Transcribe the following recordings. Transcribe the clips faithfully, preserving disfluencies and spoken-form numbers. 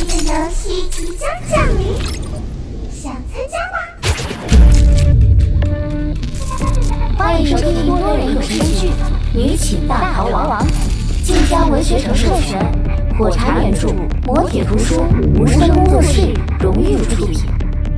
的游戏即将降临，想参加吗？ 欢迎收听多人有声剧《女寝大逃亡》，晋江文学城授权，火柴原著，磨铁图书，无声工作室荣誉出品。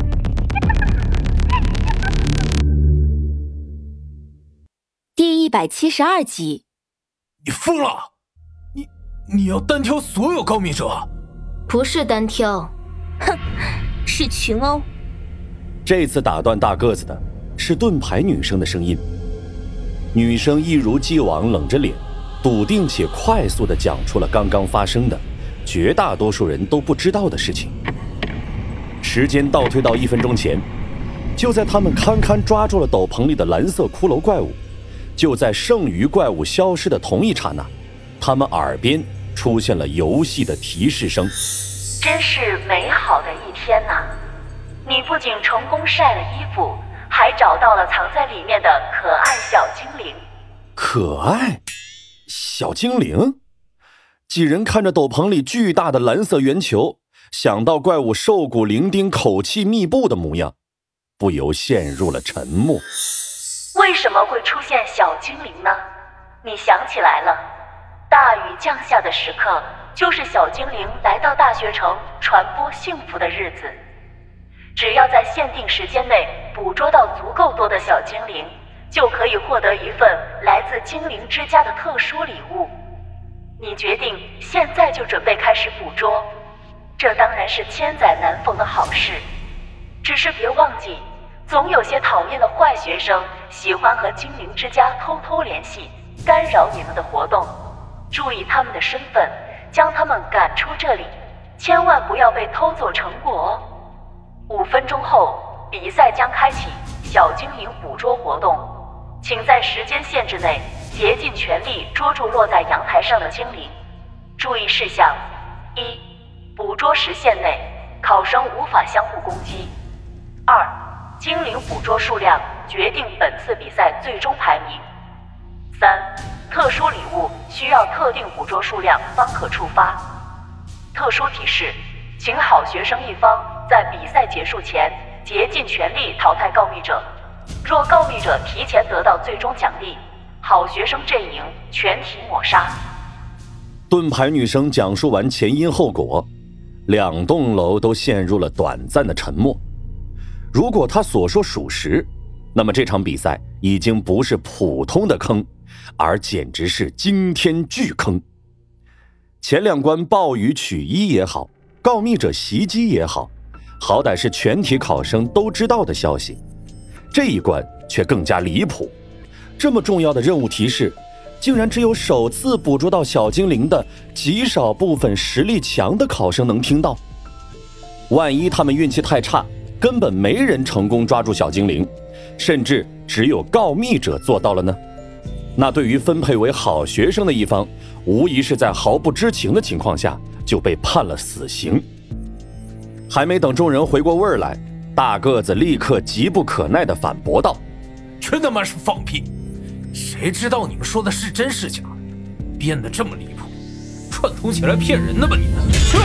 第一百七十二集。 你疯了！你你要单挑所有告密者？ 不是单挑， 哼，是群殴。 这次打断大个子的是盾牌女生的声音。女生一如既往冷着脸，笃定且快速地讲出了刚刚发生的绝大多数人都不知道的事情。时间倒推到一分钟前，就在他们堪堪抓住了斗篷里的蓝色骷髅怪物，就在剩余怪物消失的同一刹那，他们耳边出现了游戏的提示声。 真是美好的一天呐！你不仅成功晒了衣服，还找到了藏在里面的可爱小精灵。 可爱小精灵？几人看着斗篷里巨大的蓝色圆球，想到怪物瘦骨伶仃口气密布的模样，不由陷入了沉默。 为什么会出现小精灵呢？你想起来了，大雨降下的时刻，就是小精灵来到大学城传播幸福的日子。只要在限定时间内捕捉到足够多的小精灵，就可以获得一份来自精灵之家的特殊礼物。你决定现在就准备开始捕捉，这当然是千载难逢的好事。只是别忘记，总有些讨厌的坏学生喜欢和精灵之家偷偷联系，干扰你们的活动。注意他们的身份，将他们赶出这里，千万不要被偷走成果哦。五分钟后，比赛将开启小精灵捕捉活动，请在时间限制内竭尽全力捉住落在阳台上的精灵。注意事项：一、捕捉时限内，考生无法相互攻击；二、精灵捕捉数量决定本次比赛最终排名；三、特殊礼物需要特定捕捉数量方可触发。特殊提示，请好学生一方在比赛结束前竭尽全力淘汰告密者，若告密者提前得到最终奖励，好学生阵营全体抹杀。 盾牌女生讲述完前因后果，两栋楼都陷入了短暂的沉默。如果她所说属实，那么这场比赛已经不是普通的坑，而简直是惊天巨坑。前两关暴雨取衣也好，告密者袭击也好，好歹是全体考生都知道的消息。这一关却更加离谱，这么重要的任务提示，竟然只有首次捕捉到小精灵的极少部分实力强的考生能听到。万一他们运气太差，根本没人成功抓住小精灵，甚至只有告密者做到了呢？那对于分配为好学生的一方，无疑是在毫不知情的情况下就被判了死刑。还没等众人回过味儿来，大个子立刻急不可耐地反驳道： 真他妈是放屁！谁知道你们说的是真是假？编得这么离谱，串通起来骗人的吧你们！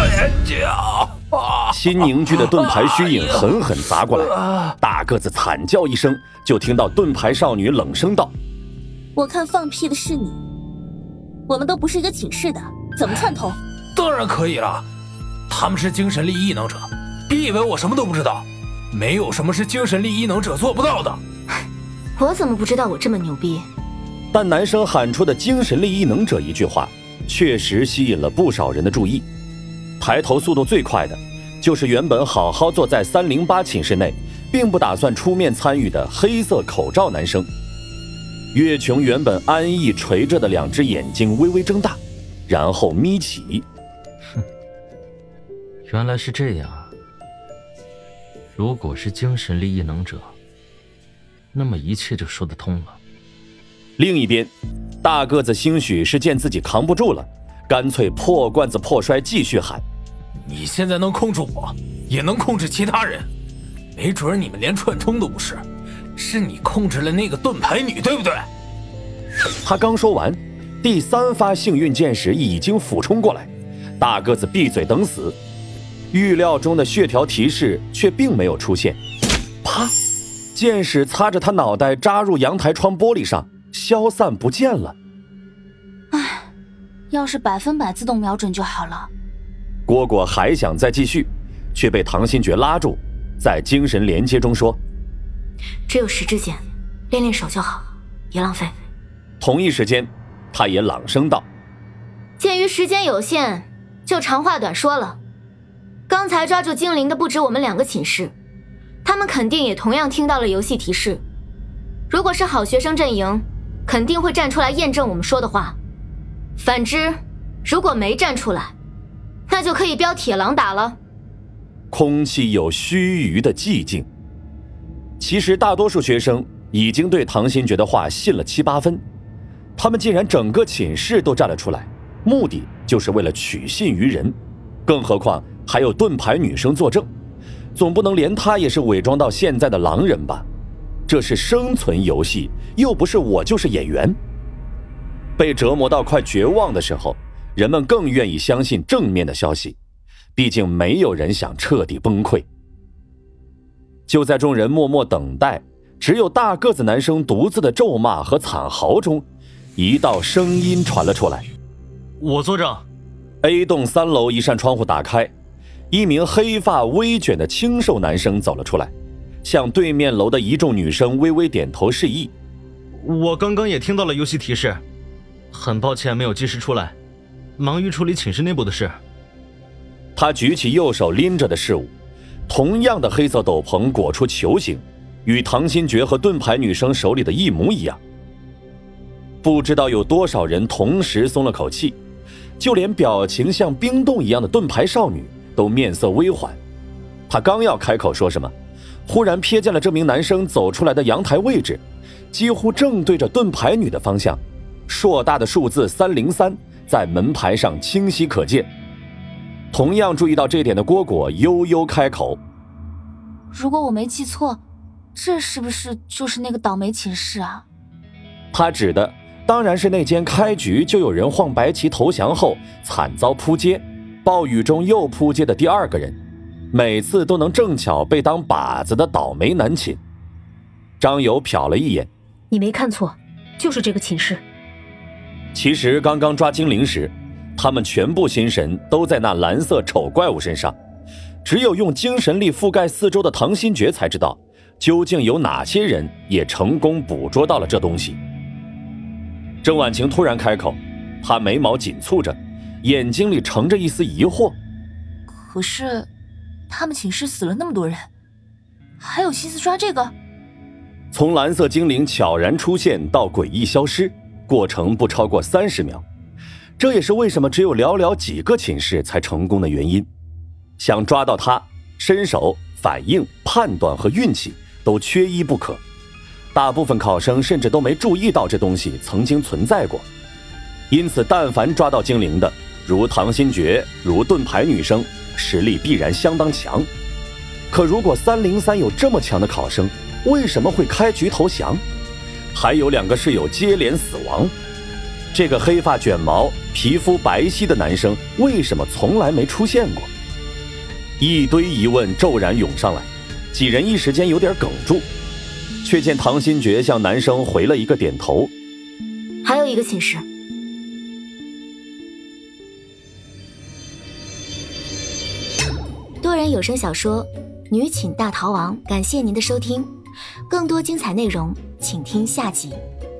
新凝聚的盾牌虚影狠狠砸过来，大个子惨叫一声，就听到盾牌少女冷声道： 我看放屁的是你，我们都不是一个寝室的，怎么串通？ 当然可以了，他们是精神力异能者，别以为我什么都不知道，没有什么是精神力异能者做不到的。 我怎么不知道我这么牛逼？ 但男生喊出的精神力异能者一句话，确实吸引了不少人的注意。抬头速度最快的，就是原本好好坐在三零八寝室内，并不打算出面参与的黑色口罩男生。岳琼原本安逸垂着的两只眼睛微微睁大，然后眯起。 哼，原来是这样。如果是精神力异能者，那么一切就说得通了。 另一边，大个子兴许是见自己扛不住了，干脆破罐子破摔，继续喊： 你现在能控制我，也能控制其他人，没准你们连串通都不是，是你控制了那个盾牌女，对不对？ 他刚说完，第三发幸运箭矢已经俯冲过来，大个子闭嘴等死。 预料中的血条提示却并没有出现。啪！箭矢擦着他脑袋扎入阳台窗玻璃上，消散不见了。 唉，要是百分百自动瞄准就好了。 蝈蝈还想再继续，却被唐新觉拉住，在精神连接中说： 只有十支箭，练练手就好，别浪费。 同一时间，他也朗声道： 鉴于时间有限，就长话短说了。刚才抓住精灵的不止我们两个寝室，他们肯定也同样听到了游戏提示。如果是好学生阵营，肯定会站出来验证我们说的话。反之，如果没站出来，那就可以标铁狼打了。 空气有须臾的寂静。其实大多数学生已经对唐新觉的话信了七八分，他们竟然整个寝室都站了出来，目的就是为了取信于人，更何况还有盾牌女生作证，总不能连她也是伪装到现在的狼人吧？这是生存游戏，又不是我就是演员。被折磨到快绝望的时候，人们更愿意相信正面的消息，毕竟没有人想彻底崩溃。就在众人默默等待，只有大个子男生独自的咒骂和惨嚎中，一道声音传了出来： 我作证。 A 栋三楼一扇窗户打开，一名黑发微卷的清瘦男生走了出来，向对面楼的一众女生微微点头示意。 我刚刚也听到了游戏提示，很抱歉没有及时出来，忙于处理寝室内部的事。 他举起右手拎着的事物，同样的黑色斗篷裹出球形，与唐新觉和盾牌女生手里的一模一样。不知道有多少人同时松了口气，就连表情像冰冻一样的盾牌少女都面色微缓。她刚要开口说什么，忽然瞥见了这名男生走出来的阳台位置，几乎正对着盾牌女的方向，硕大的数字三零三在门牌上清晰可见。同样注意到这点的蝈蝈悠悠开口： 如果我没记错，这是不是就是那个倒霉寝室啊？ 他指的当然是那间开局就有人晃白旗投降后惨遭扑街，暴雨中又扑街的第二个人，每次都能正巧被当靶子的倒霉男寝。张友瞟了一眼： 你没看错，就是这个寝室。 其实刚刚抓精灵时，他们全部心神都在那蓝色丑怪物身上，只有用精神力覆盖四周的唐新觉才知道究竟有哪些人也成功捕捉到了这东西。郑婉晴突然开口，她眉毛紧蹙着，眼睛里盛着一丝疑惑。 可是他们寝室死了那么多人，还有心思抓这个？ 从蓝色精灵悄然出现到诡异消失，过程不超过三十秒，这也是为什么只有寥寥几个寝室才成功的原因。想抓到他，身手、反应、判断和运气都缺一不可。大部分考生甚至都没注意到这东西曾经存在过，因此但凡抓到精灵的，如唐新觉，如盾牌女生，实力必然相当强。可如果三零三有这么强的考生，为什么会开局投降？还有两个室友接连死亡，这个黑发卷毛、皮肤白皙的男生为什么从来没出现过？一堆疑问骤然涌上来，几人一时间有点哽住，却见唐新觉向男生回了一个点头。 还有一个寝室。多人有声小说《女寝大逃亡》，感谢您的收听，更多精彩内容请听下集。